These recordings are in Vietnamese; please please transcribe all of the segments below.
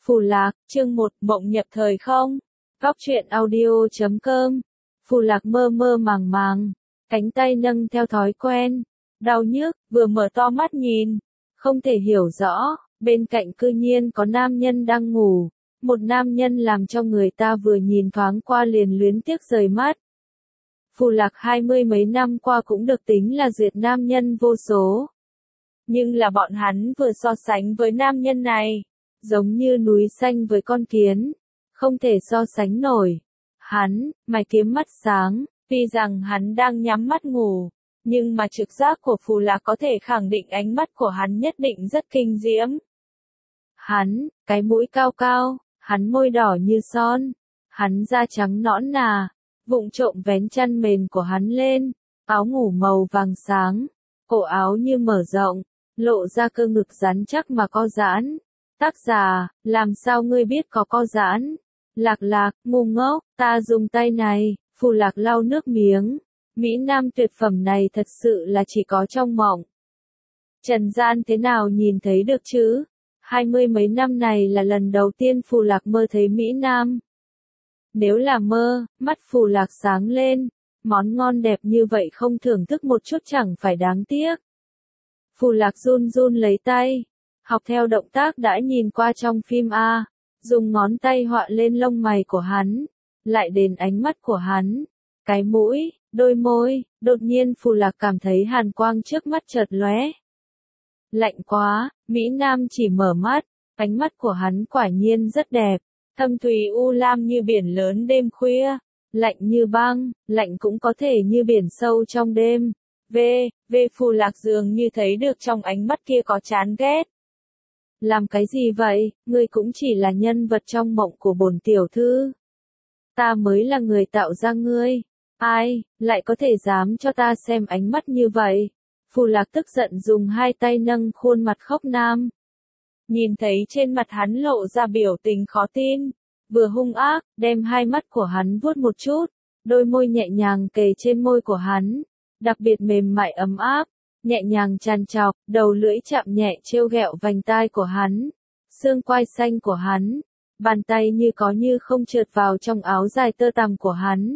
Phù Lạc, chương 1, Mộng nhập thời không? Góc truyện audio.com. Phù Lạc mơ mơ màng màng, cánh tay nâng theo thói quen, đau nhức, vừa mở to mắt nhìn, không thể hiểu rõ, bên cạnh cư nhiên có nam nhân đang ngủ, một nam nhân làm cho người ta vừa nhìn thoáng qua liền luyến tiếc rời mắt. Phù Lạc 20 mấy năm qua cũng được tính là duyệt nam nhân vô số. Nhưng là bọn hắn vừa so sánh với nam nhân này, giống như núi xanh với con kiến, không thể so sánh nổi. Hắn, mày kiếm mắt sáng, tuy rằng hắn đang nhắm mắt ngủ, nhưng mà trực giác của Phù Lạc có thể khẳng định ánh mắt của hắn nhất định rất kinh diễm. Hắn, cái mũi cao cao, hắn môi đỏ như son, hắn da trắng nõn nà, vụng trộm vén chăn mền của hắn lên, áo ngủ màu vàng sáng, cổ áo như mở rộng, lộ ra cơ ngực rắn chắc mà co giãn. Tác giả, làm sao ngươi biết có co giãn? Lạc Lạc, ngu ngốc, ta dùng tay này. Phù Lạc lau nước miếng. Mỹ Nam tuyệt phẩm này thật sự là chỉ có trong mộng. Trần gian thế nào nhìn thấy được chứ? 20 mấy năm này là lần đầu tiên Phù Lạc mơ thấy Mỹ Nam. Nếu là mơ, mắt Phù Lạc sáng lên. Món ngon đẹp như vậy không thưởng thức một chút chẳng phải đáng tiếc. Phù Lạc run run lấy tay, học theo động tác đã nhìn qua trong phim A, dùng ngón tay họa lên lông mày của hắn, lại đến ánh mắt của hắn, cái mũi, đôi môi, đột nhiên Phù Lạc cảm thấy hàn quang trước mắt chợt lóe. Lạnh quá, Mỹ Nam chỉ mở mắt, ánh mắt của hắn quả nhiên rất đẹp, thâm thúy u lam như biển lớn đêm khuya, lạnh như băng, lạnh cũng có thể như biển sâu trong đêm. Phù Lạc dường như thấy được trong ánh mắt kia có chán ghét. Làm cái gì vậy, ngươi cũng chỉ là nhân vật trong mộng của bổn tiểu thư. Ta mới là người tạo ra ngươi. Ai, lại có thể dám cho ta xem ánh mắt như vậy? Phù Lạc tức giận dùng hai tay nâng khuôn mặt khóc nam. Nhìn thấy trên mặt hắn lộ ra biểu tình khó tin, vừa hung ác, đem hai mắt của hắn vuốt một chút, đôi môi nhẹ nhàng kề trên môi của hắn. Đặc biệt mềm mại ấm áp, nhẹ nhàng tràn trọc, đầu lưỡi chạm nhẹ trêu ghẹo vành tai của hắn, xương quai xanh của hắn, bàn tay như có như không trượt vào trong áo dài tơ tằm của hắn.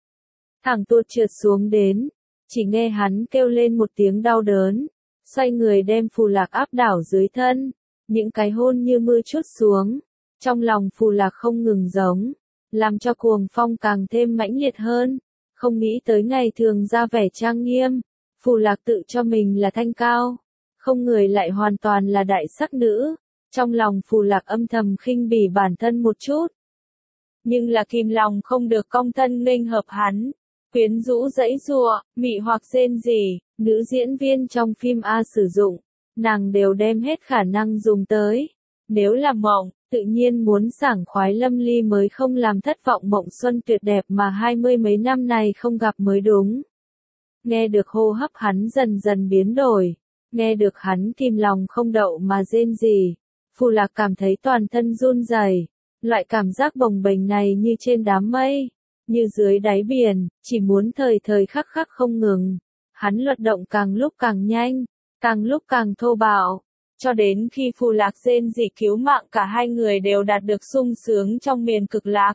Thẳng tuột trượt xuống đến, chỉ nghe hắn kêu lên một tiếng đau đớn, xoay người đem Phù Lạc áp đảo dưới thân, những cái hôn như mưa trút xuống, trong lòng Phù Lạc không ngừng giống, làm cho cuồng phong càng thêm mãnh liệt hơn. Không nghĩ tới ngày thường ra vẻ trang nghiêm, Phù Lạc tự cho mình là thanh cao, không người lại hoàn toàn là đại sắc nữ, trong lòng Phù Lạc âm thầm khinh bỉ bản thân một chút. Nhưng là kìm lòng không được cong thân nghênh hợp hắn, quyến rũ giãy giụa, mị hoặc rên rỉ, nữ diễn viên trong phim A sử dụng, nàng đều đem hết khả năng dùng tới. Nếu là mộng, tự nhiên muốn sảng khoái lâm ly mới không làm thất vọng mộng xuân tuyệt đẹp mà 20 mấy năm này không gặp mới đúng. Nghe được hô hấp hắn dần dần biến đổi, nghe được hắn kìm lòng không đậu mà rên rỉ, Phù Lạc cảm thấy toàn thân run rẩy, loại cảm giác bồng bềnh này như trên đám mây, như dưới đáy biển, chỉ muốn thời thời khắc khắc không ngừng. Hắn luật động càng lúc càng nhanh, càng lúc càng thô bạo. Cho đến khi Phù Lạc rên rỉ cứu mạng cả hai người đều đạt được sung sướng trong miền cực lạc.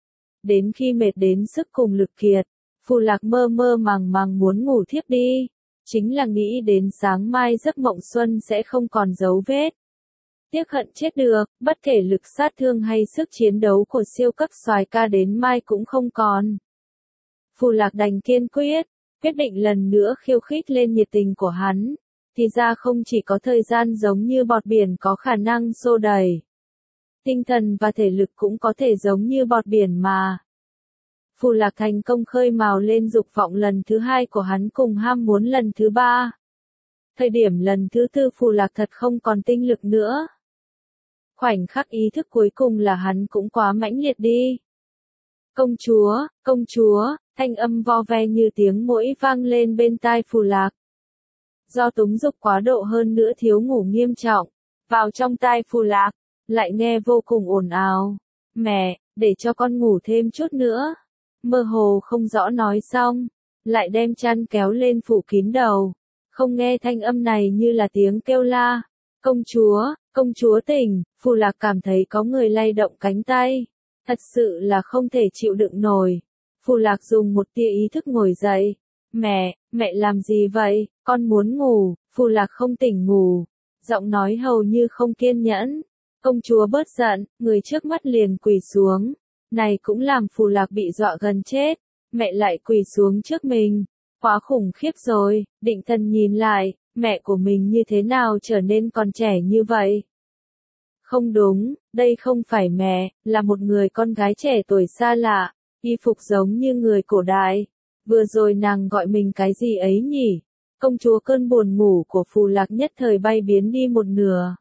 Đến khi mệt đến sức cùng lực kiệt, Phù Lạc mơ mơ màng màng muốn ngủ thiếp đi. Chính là nghĩ đến sáng mai giấc mộng xuân sẽ không còn dấu vết. Tiếc hận chết được, bất kể lực sát thương hay sức chiến đấu của siêu cấp soái ca đến mai cũng không còn. Phù Lạc đành kiên quyết định lần nữa khiêu khích lên nhiệt tình của hắn. Thì ra không chỉ có thời gian giống như bọt biển có khả năng xô đẩy. Tinh thần và thể lực cũng có thể giống như bọt biển mà. Phù Lạc thành công khơi mào lên dục vọng lần thứ hai của hắn cùng ham muốn lần thứ ba. Thời điểm lần thứ tư Phù Lạc thật không còn tinh lực nữa. Khoảnh khắc ý thức cuối cùng là hắn cũng quá mãnh liệt đi. Công chúa, thanh âm vo ve như tiếng muỗi vang lên bên tai Phù Lạc. Do túng dục quá độ hơn nữa thiếu ngủ nghiêm trọng, vào trong tai Phù Lạc, lại nghe vô cùng ồn ào. Mẹ, để cho con ngủ thêm chút nữa. Mơ hồ không rõ nói xong, lại đem chăn kéo lên phủ kín đầu. Không nghe thanh âm này như là tiếng kêu la. Công chúa tỉnh, Phù Lạc cảm thấy có người lay động cánh tay. Thật sự là không thể chịu đựng nổi. Phù Lạc dùng một tia ý thức ngồi dậy. Mẹ làm gì vậy, con muốn ngủ. Phù Lạc không tỉnh ngủ. Giọng nói hầu như không kiên nhẫn. Công chúa bớt giận, người trước mắt liền quỳ xuống. Này cũng làm Phù Lạc bị dọa gần chết. Mẹ lại quỳ xuống trước mình. Quá khủng khiếp rồi, định thần nhìn lại, mẹ của mình như thế nào trở nên còn trẻ như vậy? Không đúng, đây không phải mẹ, là một người con gái trẻ tuổi xa lạ, y phục giống như người cổ đại. Vừa rồi nàng gọi mình cái gì ấy nhỉ? Công chúa cơn buồn ngủ của Phù Lạc nhất thời bay biến đi một nửa.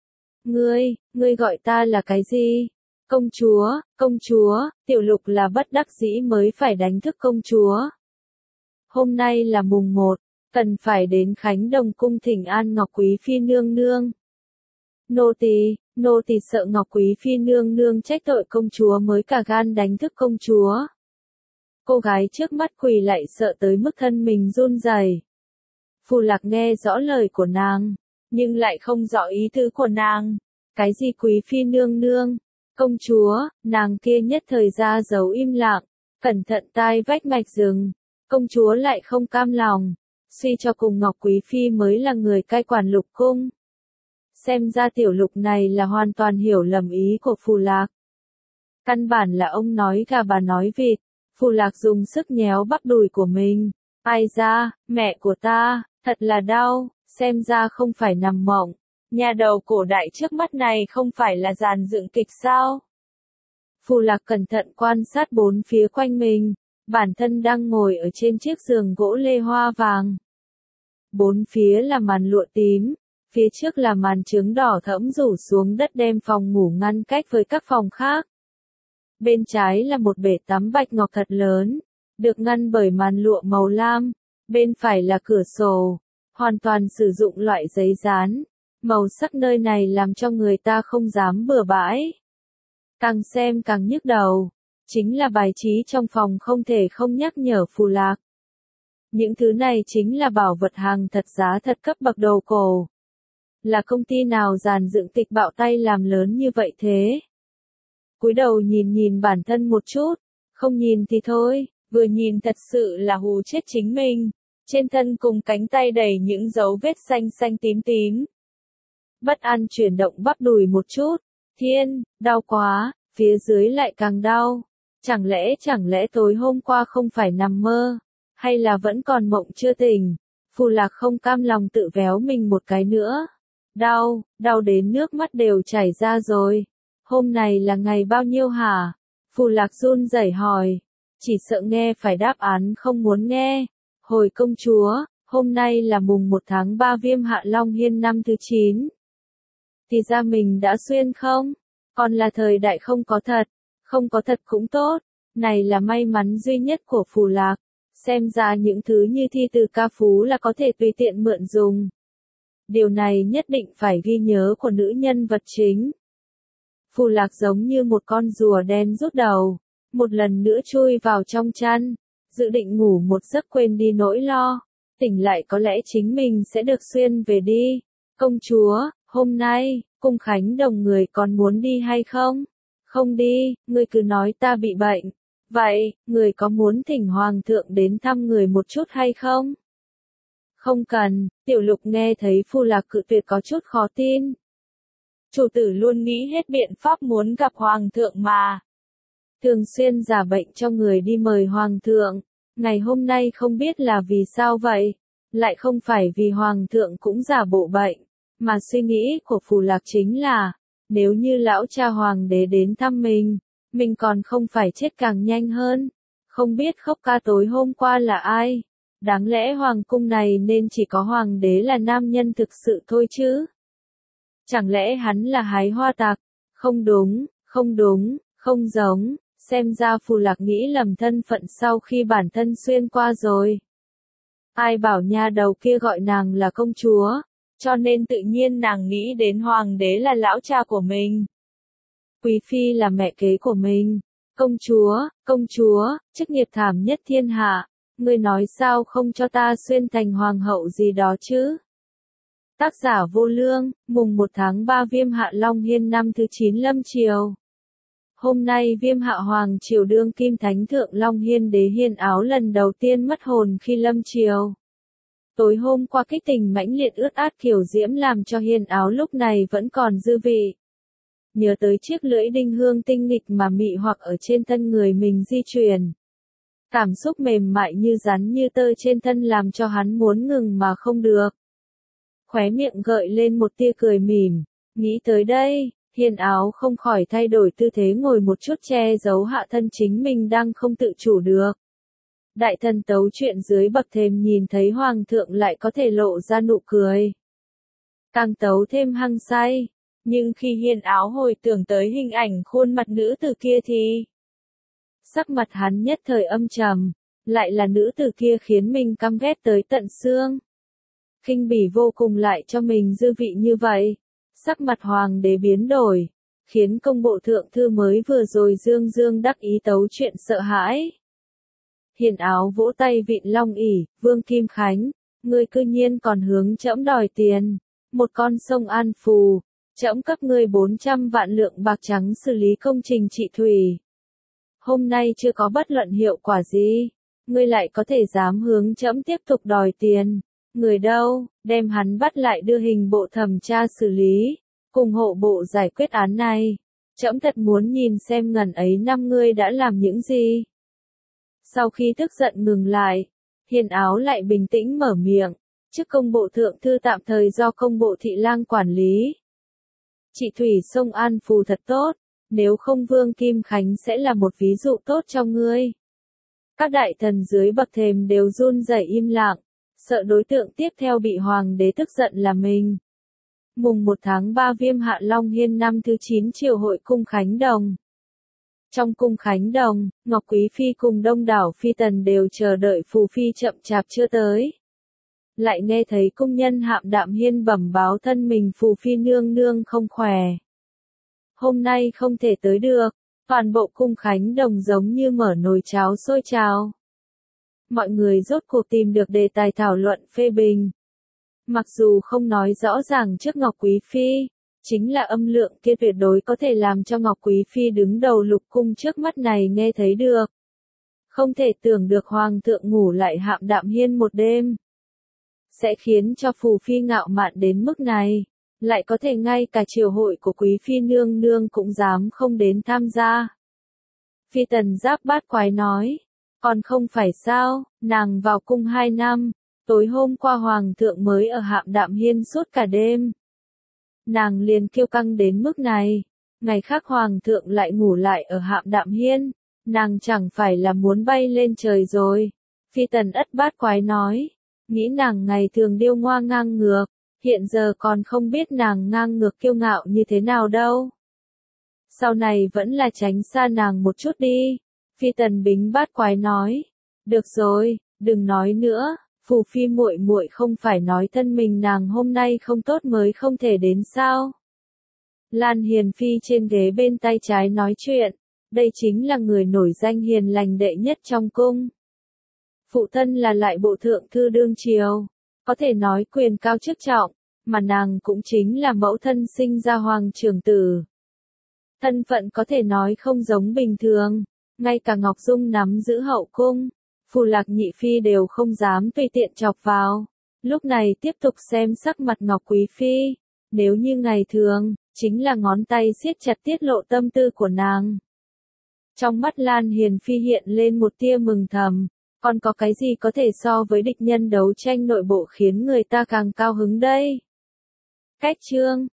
Ngươi gọi ta là cái gì? Công chúa, Tiểu Lục là bất đắc dĩ mới phải đánh thức công chúa. Hôm nay là mùng 1, cần phải đến Khánh Đồng cung thỉnh an Ngọc Quý Phi nương nương. Nô tỳ sợ Ngọc Quý Phi nương nương trách tội công chúa mới cả gan đánh thức công chúa. Cô gái trước mắt quỳ lại sợ tới mức thân mình run rẩy. Phù Lạc nghe rõ lời của nàng, nhưng lại không rõ ý tứ của nàng. Cái gì Quý Phi nương nương? Công chúa, nàng kia nhất thời ra dấu im lặng, cẩn thận tai vách mạch rừng. Công chúa lại không cam lòng, suy cho cùng Ngọc Quý Phi mới là người cai quản Lục cung. Xem ra Tiểu Lục này là hoàn toàn hiểu lầm ý của Phù Lạc. Căn bản là ông nói gà bà nói vịt. Phù Lạc dùng sức nhéo bắp đùi của mình. Ai da, mẹ của ta, thật là đau, xem ra không phải nằm mộng. Nhà đầu cổ đại trước mắt này không phải là dàn dựng kịch sao? Phù Lạc cẩn thận quan sát bốn phía quanh mình. Bản thân đang ngồi ở trên chiếc giường gỗ lê hoa vàng. Bốn phía là màn lụa tím, phía trước là màn trướng đỏ thẫm rủ xuống đất đem phòng ngủ ngăn cách với các phòng khác. Bên trái là một bể tắm bạch ngọc thật lớn, được ngăn bởi màn lụa màu lam. Bên phải là cửa sổ, hoàn toàn sử dụng loại giấy dán. Màu sắc nơi này làm cho người ta không dám bừa bãi. Càng xem càng nhức đầu. Chính là bài trí trong phòng không thể không nhắc nhở Phù Lạc. Những thứ này chính là bảo vật hàng thật giá thật cấp bậc đồ cổ. Là công ty nào dàn dựng kịch bạo tay làm lớn như vậy thế? Cúi đầu nhìn bản thân một chút, không nhìn thì thôi, vừa nhìn thật sự là hù chết chính mình. Trên thân cùng cánh tay đầy những dấu vết xanh xanh tím tím. Bất an chuyển động bắp đùi một chút. Thiên, đau quá, phía dưới lại càng đau. Chẳng lẽ tối hôm qua không phải nằm mơ, hay là vẫn còn mộng chưa tỉnh? Phù Lạc không cam lòng tự véo mình một cái nữa. Đau đến nước mắt đều chảy ra rồi. Hôm này là ngày bao nhiêu hả? Phù Lạc run rẩy hỏi. Chỉ sợ nghe phải đáp án không muốn nghe. Hồi công chúa, hôm nay là mùng 1 tháng 3 Viêm Hạ Long Hiên năm thứ 9. Thì ra mình đã xuyên không? Còn là thời đại không có thật. Không có thật cũng tốt, này là may mắn duy nhất của Phù Lạc. Xem ra những thứ như thi từ ca phú là có thể tùy tiện mượn dùng. Điều này nhất định phải ghi nhớ của nữ nhân vật chính. Phù Lạc giống như một con rùa đen rút đầu, một lần nữa chui vào trong chăn, dự định ngủ một giấc quên đi nỗi lo. Tỉnh lại có lẽ chính mình sẽ được xuyên về đi. Công chúa, hôm nay, cung Khánh Đồng người còn muốn đi hay không? Không đi, ngươi cứ nói ta bị bệnh. Vậy, người có muốn thỉnh Hoàng thượng đến thăm người một chút hay không? Không cần, Tiểu Lục nghe thấy Phù Lạc cự tuyệt có chút khó tin. Chủ tử luôn nghĩ hết biện pháp muốn gặp Hoàng thượng mà. Thường xuyên giả bệnh cho người đi mời Hoàng thượng. Ngày hôm nay không biết là vì sao vậy. Lại không phải vì Hoàng thượng cũng giả bộ bệnh. Mà suy nghĩ của Phù Lạc chính là, nếu như lão cha Hoàng đế đến thăm mình còn không phải chết càng nhanh hơn. Không biết khóc ca tối hôm qua là ai? Đáng lẽ Hoàng cung này nên chỉ có Hoàng đế là nam nhân thực sự thôi chứ? Chẳng lẽ hắn là hái hoa tặc? Không đúng, không giống, xem ra Phù Lạc nghĩ lầm thân phận sau khi bản thân xuyên qua rồi. Ai bảo nha đầu kia gọi nàng là công chúa, cho nên tự nhiên nàng nghĩ đến Hoàng đế là lão cha của mình. Quý Phi là mẹ kế của mình. Công chúa, chức nghiệp thảm nhất thiên hạ. Ngươi nói sao không cho ta xuyên thành hoàng hậu gì đó chứ? Tác giả Vô Lương, mùng 1 tháng 3 Viêm Hạ Long Hiên năm thứ 9 Lâm Triều. Hôm nay Viêm Hạ Hoàng Triều đương kim thánh thượng Long Hiên đế Hiên Áo lần đầu tiên mất hồn khi lâm triều. Tối hôm qua kích tình mãnh liệt ướt át kiều diễm làm cho Hiên Áo lúc này vẫn còn dư vị. Nhớ tới chiếc lưỡi đinh hương tinh nghịch mà mị hoặc ở trên thân người mình di chuyển. Cảm xúc mềm mại như rắn như tơ trên thân làm cho hắn muốn ngừng mà không được. Khóe miệng gợi lên một tia cười mỉm, nghĩ tới đây, Hiên Áo không khỏi thay đổi tư thế ngồi một chút che giấu hạ thân chính mình đang không tự chủ được. Đại thần tấu chuyện dưới bậc thềm nhìn thấy hoàng thượng lại có thể lộ ra nụ cười. Càng tấu thêm hăng say, nhưng khi Hiên Áo hồi tưởng tới hình ảnh khuôn mặt nữ tử kia thì sắc mặt hắn nhất thời âm trầm, lại là nữ tử kia khiến mình căm ghét tới tận xương. Khinh bỉ vô cùng lại cho mình dư vị như vậy, sắc mặt hoàng đế biến đổi, khiến công bộ thượng thư mới vừa rồi dương dương đắc ý tấu chuyện sợ hãi. Hiên Áo vỗ tay vịn long ỷ, Vương Kim Khánh, ngươi cư nhiên còn hướng trẫm đòi tiền, một con sông An Phù, trẫm cấp ngươi 400 vạn lượng bạc trắng xử lý công trình trị thủy. Hôm nay chưa có bất luận hiệu quả gì, ngươi lại có thể dám hướng trẫm tiếp tục đòi tiền. Người đâu, đem hắn bắt lại đưa hình bộ thẩm tra xử lý, cùng hộ bộ giải quyết án này. Trẫm thật muốn nhìn xem ngần ấy năm ngươi đã làm những gì. Sau khi tức giận ngừng lại, Hiên Áo lại bình tĩnh mở miệng, chức công bộ thượng thư tạm thời do công bộ thị lang quản lý. Trị thủy sông An Phù thật tốt, nếu không Vương Kim Khánh sẽ là một ví dụ tốt cho ngươi. Các đại thần dưới bậc thềm đều run rẩy im lặng, sợ đối tượng tiếp theo bị hoàng đế tức giận là mình. Mùng 1 tháng 3 Viêm Hạ Long Hiên năm thứ 9 triều hội cung Khánh Đồng. Trong cung Khánh Đồng, Ngọc Quý Phi cùng đông đảo phi tần đều chờ đợi Phù Phi chậm chạp chưa tới. Lại nghe thấy cung nhân Hạm Đạm Hiên bẩm báo thân mình Phù Phi nương nương không khỏe. Hôm nay không thể tới được, toàn bộ cung Khánh Đồng giống như mở nồi cháo sôi trào. Mọi người rốt cuộc tìm được đề tài thảo luận phê bình. Mặc dù không nói rõ ràng trước Ngọc Quý Phi, chính là âm lượng kia tuyệt đối có thể làm cho Ngọc Quý Phi đứng đầu lục cung trước mắt này nghe thấy được. Không thể tưởng được Hoàng thượng ngủ lại Hạm Đạm Hiên một đêm. Sẽ khiến cho Phù Phi ngạo mạn đến mức này, lại có thể ngay cả triều hội của Quý Phi nương nương cũng dám không đến tham gia. Phi tần Giáp Bát Quái nói. Còn không phải sao, nàng vào cung 2 năm, tối hôm qua hoàng thượng mới ở Hạm Đạm Hiên suốt cả đêm. Nàng liền kiêu căng đến mức này, ngày khác hoàng thượng lại ngủ lại ở Hạm Đạm Hiên, nàng chẳng phải là muốn bay lên trời rồi. Phi tần Ất Bát Quái nói, nghĩ nàng ngày thường điêu ngoa ngang ngược, hiện giờ còn không biết nàng ngang ngược kiêu ngạo như thế nào đâu. Sau này vẫn là tránh xa nàng một chút đi. Phi tần Bính Bát Quái nói, được rồi, đừng nói nữa, Phù Phi muội muội không phải nói thân mình nàng hôm nay không tốt mới không thể đến sao? Lan Hiền Phi trên ghế bên tay trái nói chuyện, đây chính là người nổi danh hiền lành đệ nhất trong cung. Phụ thân là lại bộ thượng thư đương triều, có thể nói quyền cao chức trọng, mà nàng cũng chính là mẫu thân sinh ra hoàng trưởng tử. Thân phận có thể nói không giống bình thường. Ngay cả Ngọc Dung nắm giữ hậu cung, Phù Lạc Nhị Phi đều không dám tùy tiện chọc vào. Lúc này tiếp tục xem sắc mặt Ngọc Quý Phi, nếu như ngày thường, chính là ngón tay siết chặt tiết lộ tâm tư của nàng. Trong mắt Lan Hiền Phi hiện lên một tia mừng thầm, còn có cái gì có thể so với địch nhân đấu tranh nội bộ khiến người ta càng cao hứng đây? Cách chương